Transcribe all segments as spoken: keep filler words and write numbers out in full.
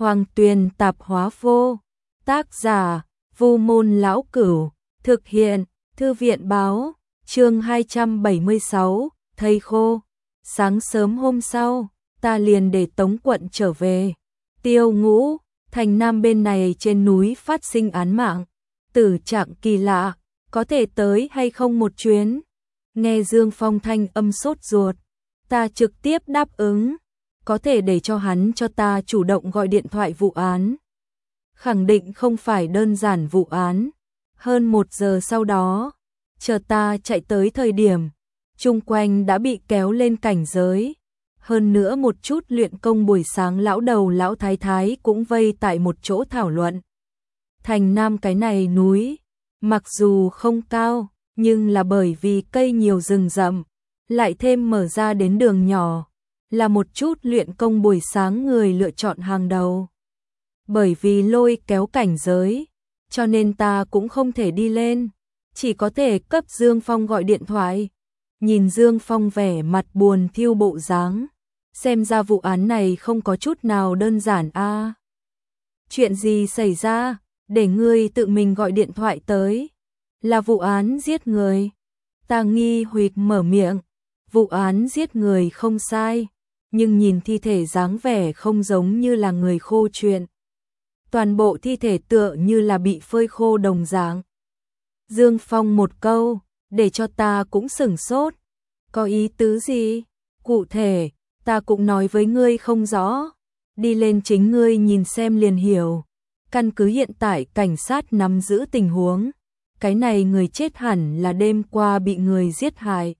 Hoàng Tuyền Tạp Hóa Vô. Tác giả: Vu Môn Lão Cửu. Thực hiện: Thư viện Báo. Chương hai trăm bảy mươi sáu, thây khô. Sáng sớm hôm sau, ta liền để Tống quận trở về. Tiêu Ngũ, thành Nam bên này trên núi phát sinh án mạng, tử trạng kỳ lạ, có thể tới hay không một chuyến? Nghe Dương Phong thanh âm sốt ruột, ta trực tiếp đáp ứng, có thể để cho hắn cho ta chủ động gọi điện thoại vụ án. Khẳng định không phải đơn giản vụ án. Hơn một giờ sau đó, chờ ta chạy tới thời điểm, chung quanh đã bị kéo lên cảnh giới. Hơn nữa một chút luyện công buổi sáng lão đầu lão thái thái cũng vây tại một chỗ thảo luận. Thành Nam cái này núi, mặc dù không cao, nhưng là bởi vì cây nhiều rừng rậm, lại thêm mở ra đến đường nhỏ, là một chút luyện công buổi sáng người lựa chọn hàng đầu. Bởi vì lôi kéo cảnh giới, cho nên ta cũng không thể đi lên, chỉ có thể cấp Dương Phong gọi điện thoại. Nhìn Dương Phong vẻ mặt buồn thiu bộ dáng, xem ra vụ án này không có chút nào đơn giản a. À, chuyện gì xảy ra, để ngươi tự mình gọi điện thoại tới? Là vụ án giết người. Ta nghi hoặc mở miệng, vụ án giết người không sai, nhưng nhìn thi thể dáng vẻ không giống như là người khô chuyện. Toàn bộ thi thể tựa như là bị phơi khô đồng dạng. Dương Phong một câu, để cho ta cũng sửng sốt. Có ý tứ gì? Cụ thể, ta cũng nói với ngươi không rõ. Đi lên chính ngươi nhìn xem liền hiểu. Căn cứ hiện tại cảnh sát nắm giữ tình huống, cái này người chết hẳn là đêm qua bị người giết hại.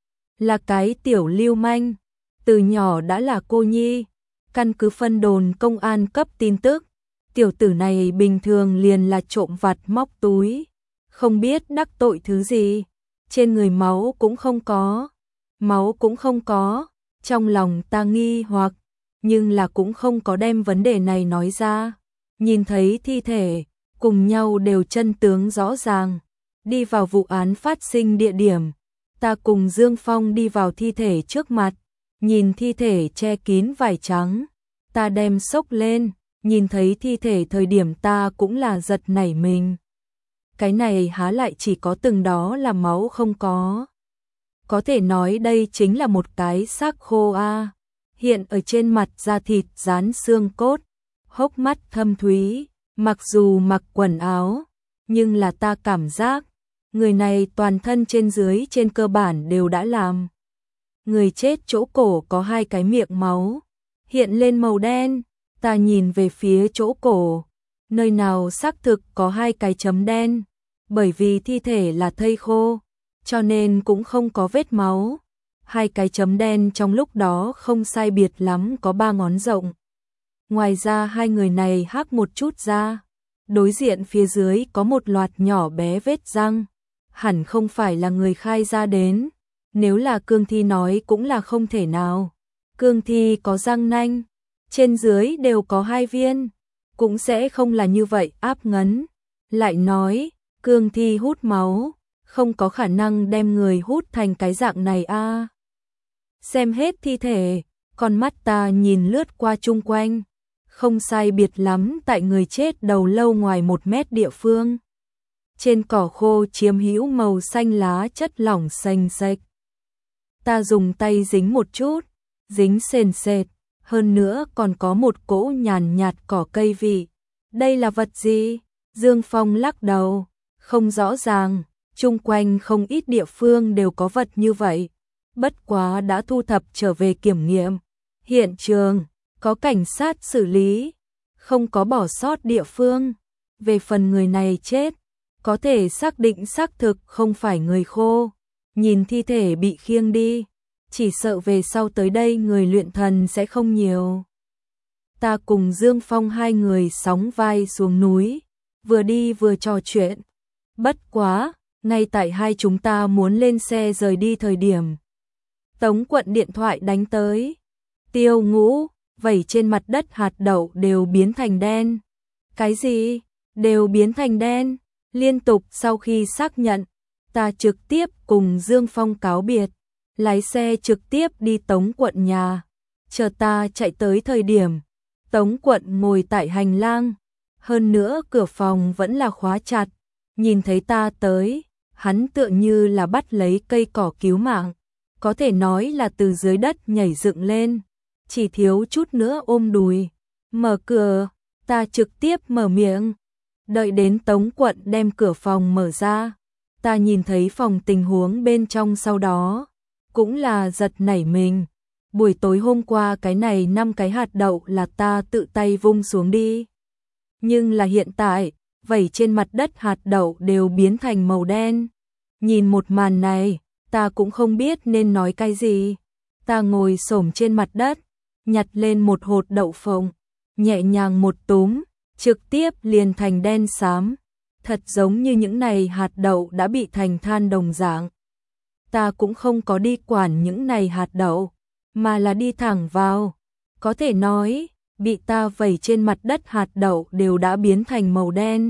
Là cái tiểu lưu manh, từ nhỏ đã là cô nhi. Căn cứ phân đồn công an cấp tin tức, tiểu tử này bình thường liền là trộm vặt móc túi, không biết đắc tội thứ gì. Trên người máu cũng không có, máu cũng không có. Trong lòng ta nghi hoặc, nhưng là cũng không có đem vấn đề này nói ra. Nhìn thấy thi thể, cùng nhau đều chân tướng rõ ràng. Đi vào vụ án phát sinh địa điểm, ta cùng Dương Phong đi vào thi thể trước mặt, nhìn thi thể che kín vải trắng, ta đem xốc lên, nhìn thấy thi thể thời điểm ta cũng là giật nảy mình. Cái này há lại chỉ có từng đó là máu không có. Có thể nói đây chính là một cái xác khô a. À. Hiện ở trên mặt da thịt dán xương cốt, hốc mắt thâm thúy, mặc dù mặc quần áo, nhưng là ta cảm giác người này toàn thân trên dưới trên cơ bản đều đã làm. Người chết chỗ cổ có hai cái miệng máu, hiện lên màu đen, ta nhìn về phía chỗ cổ, nơi nào xác thực có hai cái chấm đen, bởi vì thi thể là thây khô, cho nên cũng không có vết máu. Hai cái chấm đen trong lúc đó không sai biệt lắm có ba ngón rộng. Ngoài ra hai người này hắc một chút ra, đối diện phía dưới có một loạt nhỏ bé vết răng, hẳn không phải là người khai ra đến. Nếu là cương thi nói cũng là không thể nào. Cương thi có răng nanh, trên dưới đều có hai viên, cũng sẽ không là như vậy áp ngấn. Lại nói, cương thi hút máu, không có khả năng đem người hút thành cái dạng này a. À. Xem hết thi thể, con mắt ta nhìn lướt qua chung quanh, không sai biệt lắm tại người chết đầu lâu ngoài một mét địa phương. Trên cỏ khô chiếm hữu màu xanh lá chất lỏng xanh xệch. Ta dùng tay dính một chút, dính sền sệt, hơn nữa còn có một cỗ nhàn nhạt cỏ cây vị. Đây là vật gì? Dương Phong lắc đầu, không rõ ràng, chung quanh không ít địa phương đều có vật như vậy. Bất quá đã thu thập trở về kiểm nghiệm. Hiện trường, có cảnh sát xử lý, không có bỏ sót địa phương. Về phần người này chết, có thể xác định xác thực không phải người khô. Nhìn thi thể bị khiêng đi, chỉ sợ về sau tới đây người luyện thần sẽ không nhiều. Ta cùng Dương Phong hai người sóng vai xuống núi, vừa đi vừa trò chuyện. Bất quá, ngay tại hai chúng ta muốn lên xe rời đi thời điểm, Tống quận điện thoại đánh tới. Tiêu Ngũ, vẩy trên mặt đất hạt đậu đều biến thành đen. Cái gì? Đều biến thành đen? Liên tục sau khi xác nhận, ta trực tiếp cùng Dương Phong cáo biệt, lái xe trực tiếp đi Tống quận nhà. Chờ ta chạy tới thời điểm, Tống Quận ngồi tại hành lang, hơn nữa cửa phòng vẫn là khóa chặt, nhìn thấy ta tới, hắn tựa như là bắt lấy cây cỏ cứu mạng, có thể nói là từ dưới đất nhảy dựng lên, chỉ thiếu chút nữa ôm đùi, mở cửa, ta trực tiếp mở miệng. Đợi đến Tống Quận đem cửa phòng mở ra, ta nhìn thấy phòng tình huống bên trong, sau đó cũng là giật nảy mình. Buổi tối hôm qua cái này năm cái hạt đậu là ta tự tay vung xuống đi. Nhưng là hiện tại, vẩy trên mặt đất hạt đậu đều biến thành màu đen. Nhìn một màn này, ta cũng không biết nên nói cái gì. Ta ngồi xổm trên mặt đất, nhặt lên một hột đậu phộng, nhẹ nhàng một túm, trực tiếp liền thành đen xám. Thật giống như những này hạt đậu đã bị thành than đồng dạng. Ta cũng không có đi quản những này hạt đậu, mà là đi thẳng vào. Có thể nói, bị ta vẩy trên mặt đất hạt đậu đều đã biến thành màu đen.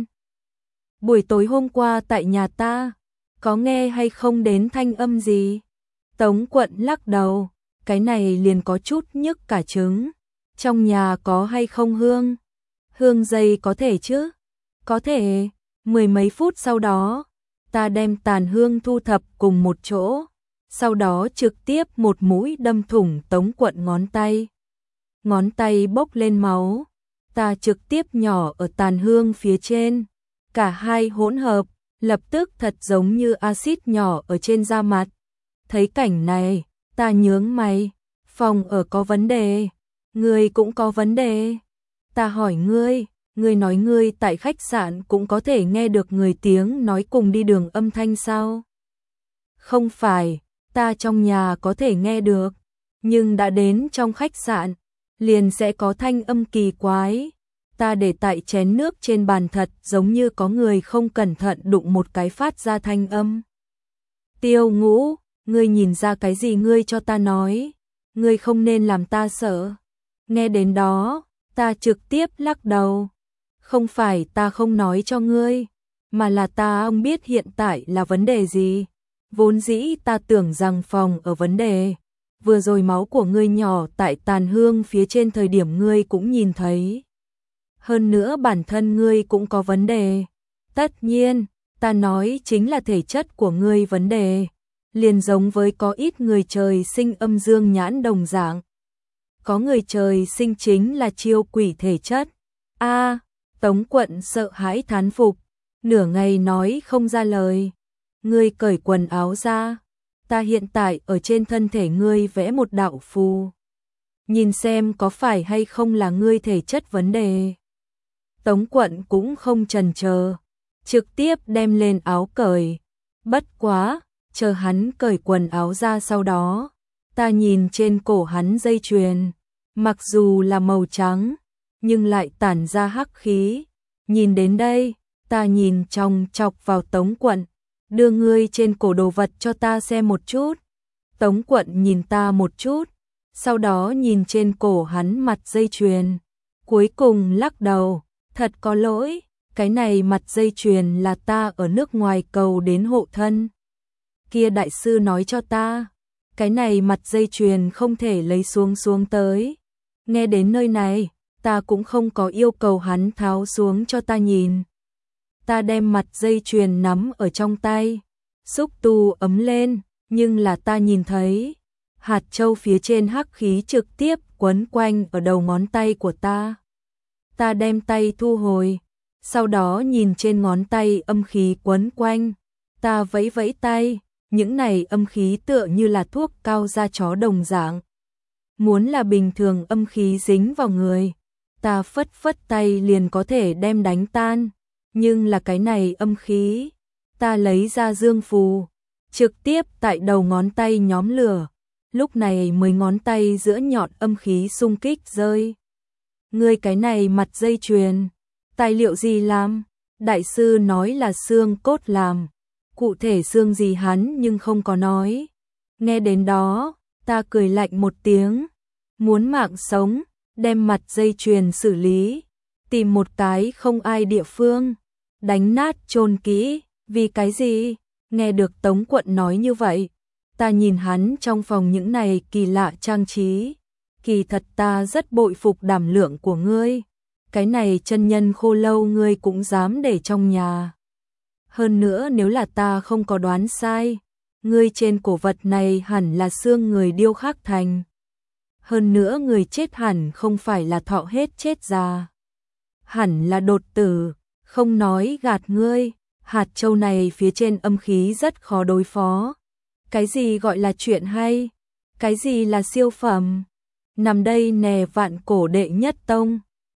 Buổi tối hôm qua tại nhà ta, có nghe hay không đến thanh âm gì? Tống Quận lắc đầu, cái này liền có chút nhức cả trứng. Trong nhà có hay không hương? Hương dây có thể chứ? Có thể. Mười mấy phút sau đó, ta đem tàn hương thu thập cùng một chỗ, sau đó trực tiếp một mũi đâm thủng Tống Quận ngón tay. Ngón tay bốc lên máu, ta trực tiếp nhỏ ở tàn hương phía trên, cả hai hỗn hợp, lập tức thật giống như axit nhỏ ở trên da mặt. Thấy cảnh này, ta nhướng mày, phòng ở có vấn đề, ngươi cũng có vấn đề. Ta hỏi ngươi, ngươi nói ngươi tại khách sạn cũng có thể nghe được người tiếng nói cùng đi đường âm thanh sao? Không phải, ta trong nhà có thể nghe được, nhưng đã đến trong khách sạn, liền sẽ có thanh âm kỳ quái. Ta để tại chén nước trên bàn thật giống như có người không cẩn thận đụng một cái phát ra thanh âm. Tiêu Ngũ, ngươi nhìn ra cái gì, ngươi cho ta nói, ngươi không nên làm ta sợ. Nghe đến đó, ta trực tiếp lắc đầu. Không phải ta không nói cho ngươi, mà là ta không biết hiện tại là vấn đề gì. Vốn dĩ ta tưởng rằng phòng ở vấn đề. Vừa rồi máu của ngươi nhỏ tại tàn hương phía trên thời điểm ngươi cũng nhìn thấy. Hơn nữa bản thân ngươi cũng có vấn đề. Tất nhiên, ta nói chính là thể chất của ngươi vấn đề. Liền giống với có ít người trời sinh âm dương nhãn đồng dạng. Có người trời sinh chính là chiêu quỷ thể chất. A, Tống Quận sợ hãi thán phục, nửa ngày nói không ra lời. Ngươi cởi quần áo ra, ta hiện tại ở trên thân thể ngươi vẽ một đạo phù. Nhìn xem có phải hay không là ngươi thể chất vấn đề. Tống Quận cũng không chần chờ, trực tiếp đem lên áo cởi. Bất quá, chờ hắn cởi quần áo ra sau đó, ta nhìn trên cổ hắn dây chuyền, mặc dù là màu trắng, nhưng lại tản ra hắc khí. Nhìn đến đây, ta nhìn chòng chọc vào Tống Quận, đưa ngươi trên cổ đồ vật cho ta xem một chút. Tống Quận nhìn ta một chút, sau đó nhìn trên cổ hắn mặt dây chuyền, cuối cùng lắc đầu, thật có lỗi, cái này mặt dây chuyền là ta ở nước ngoài cầu đến hộ thân. Kia đại sư nói cho ta, cái này mặt dây chuyền không thể lấy xuống xuống tới. Nghe đến nơi này, ta cũng không có yêu cầu hắn tháo xuống cho ta nhìn. Ta đem mặt dây chuyền nắm ở trong tay, xúc tu ấm lên, nhưng là ta nhìn thấy hạt châu phía trên hắc khí trực tiếp quấn quanh ở đầu ngón tay của ta. Ta đem tay thu hồi, sau đó nhìn trên ngón tay âm khí quấn quanh, ta vẫy vẫy tay, những này âm khí tựa như là thuốc cao da chó đồng dạng. Muốn là bình thường âm khí dính vào người, ta phất phất tay liền có thể đem đánh tan, nhưng là cái này âm khí, ta lấy ra dương phù, trực tiếp tại đầu ngón tay nhóm lửa, lúc này mới ngón tay giữa nhọn âm khí xung kích rơi. Ngươi cái này mặt dây chuyền, tài liệu gì làm? Đại sư nói là xương cốt làm, cụ thể xương gì hắn nhưng không có nói. Nghe đến đó, ta cười lạnh một tiếng, muốn mạng sống, đem mặt dây chuyền xử lý, tìm một cái không ai địa phương, đánh nát chôn kỹ, vì cái gì? Nghe được Tống Quận nói như vậy, ta nhìn hắn trong phòng những này kỳ lạ trang trí, kỳ thật ta rất bội phục đảm lượng của ngươi. Cái này chân nhân khô lâu ngươi cũng dám để trong nhà. Hơn nữa nếu là ta không có đoán sai, ngươi trên cổ vật này hẳn là xương người điêu khắc thành. Hơn nữa người chết hẳn không phải là thọ hết chết già. Hẳn là đột tử, không nói gạt ngươi, hạt châu này phía trên âm khí rất khó đối phó. Cái gì gọi là chuyện hay? Cái gì là siêu phẩm? Nằm đây nè vạn cổ đệ nhất tông.